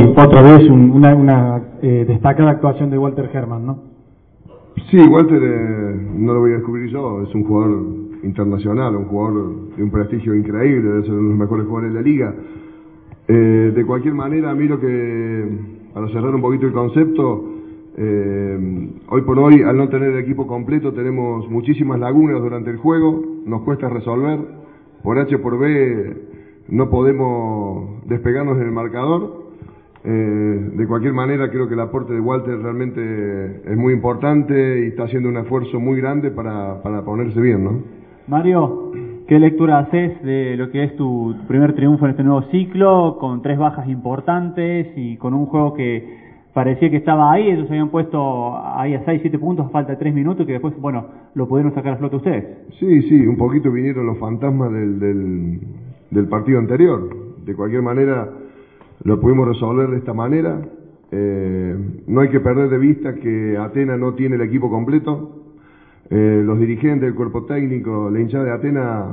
hoy otra vez una destacada actuación de Walter Germán, ¿no? Sí, Walter, no lo voy a descubrir yo, es un jugador internacional, un jugador de un prestigio increíble, debe ser uno de los mejores jugadores de la liga. De cualquier manera, a mí para cerrar un poquito el concepto, hoy por hoy, al no tener el equipo completo, tenemos muchísimas lagunas durante el juego, nos cuesta resolver, por H por B no podemos despegarnos en el marcador. De cualquier manera, creo que el aporte de Walter realmente es muy importante y está haciendo un esfuerzo muy grande para ponerse bien, ¿no? Mario, ¿qué lectura haces de lo que es tu primer triunfo en este nuevo ciclo, con 3 bajas importantes y con un juego que parecía que estaba ahí? Ellos habían puesto ahí a 6-7 puntos a falta de 3 minutos, que después, bueno, lo pudieron sacar a flote ustedes. Sí, un poquito vinieron los fantasmas del partido anterior. De cualquier manera, lo pudimos resolver de esta manera. No hay que perder de vista que Atenas no tiene el equipo completo. Los dirigentes, el cuerpo técnico, la hinchada de Atenas,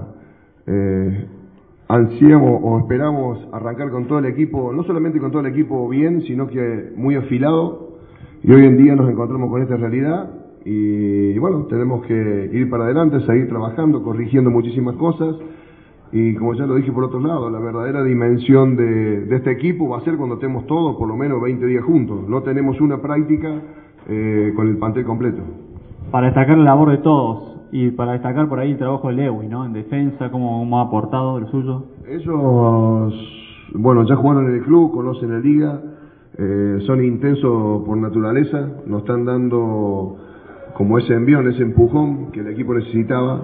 ansiamos o esperamos arrancar con todo el equipo, no solamente con todo el equipo bien, sino que muy afilado. Y hoy en día nos encontramos con esta realidad y bueno, tenemos que ir para adelante, seguir trabajando, corrigiendo muchísimas cosas. Y como ya lo dije por otro lado, la verdadera dimensión de este equipo va a ser cuando estemos todos por lo menos 20 días juntos. No tenemos una práctica con el plantel completo. Para destacar la labor de todos y para destacar por ahí el trabajo de Lewin, ¿no? En defensa, cómo ha aportado lo suyo. Ellos, bueno, ya jugaron en el club, conocen la liga, son intensos por naturaleza, nos están dando como ese envión, ese empujón que el equipo necesitaba.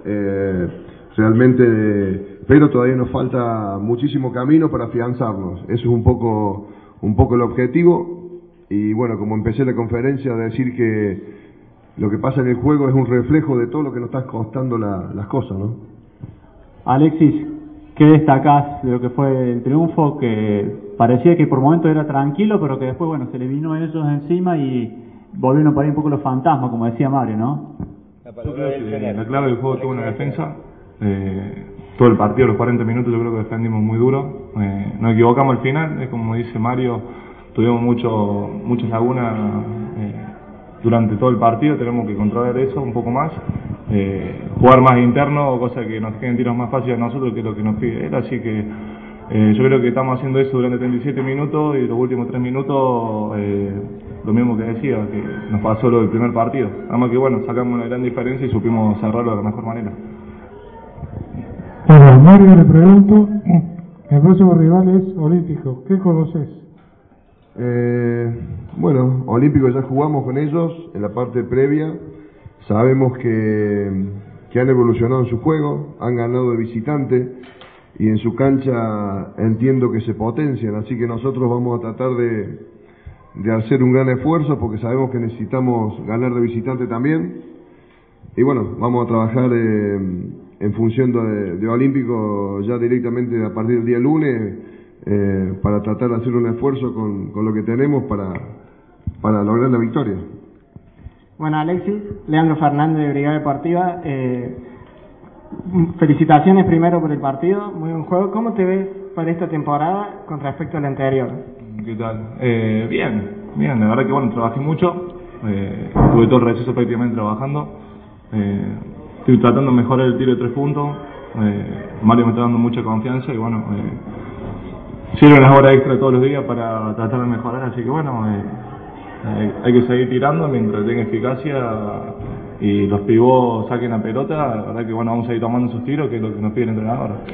Realmente, pero todavía nos falta muchísimo camino para afianzarnos. Eso es un poco el objetivo. Y bueno, como empecé la conferencia a decir que lo que pasa en el juego es un reflejo de todo lo que nos está costando las cosas, ¿no? Alexis, ¿qué destacás de lo que fue el triunfo? Que parecía que por momentos era tranquilo, pero que después, bueno, se le vino a ellos encima y volvieron para ahí un poco los fantasmas, como decía Mario, ¿no? Yo creo que la clave del juego tuvo una defensa. Todo el partido, los 40 minutos, yo creo que defendimos muy duro. Nos equivocamos al final, es como dice Mario, tuvimos muchas lagunas durante todo el partido, tenemos que controlar eso un poco más, jugar más interno, cosa que nos queden tiros más fáciles a nosotros, que es lo que nos pide él. Así que yo creo que estamos haciendo eso durante 37 minutos y los últimos 3 minutos lo mismo que decía, que nos pasó lo del primer partido. Además que bueno, sacamos una gran diferencia y supimos cerrarlo de la mejor manera. Bueno, Mario, le pregunto, el próximo rival es Olímpico, ¿qué conoces? Bueno, Olímpico ya jugamos con ellos en la parte previa, sabemos que han evolucionado en su juego, han ganado de visitante y en su cancha entiendo que se potencian, así que nosotros vamos a tratar de hacer un gran esfuerzo porque sabemos que necesitamos ganar de visitante también. Y bueno, vamos a trabajar en función de Olímpico ya directamente a partir del día lunes para tratar de hacer un esfuerzo con lo que tenemos para lograr la victoria. Bueno, Alexis, Leandro Fernández de Brigada Deportiva, felicitaciones primero por el partido, muy buen juego. ¿Cómo te ves para esta temporada con respecto a la anterior? ¿Qué tal? Bien, la verdad que bueno, trabajé mucho, tuve todo el receso prácticamente trabajando, estoy tratando de mejorar el tiro de 3 puntos, Mario me está dando mucha confianza y bueno, sirven las horas extra todos los días para tratar de mejorar, así que bueno, hay que seguir tirando mientras tenga eficacia y los pivots saquen la pelota. La verdad que bueno, vamos a ir tomando esos tiros, que es lo que nos pide el entrenador.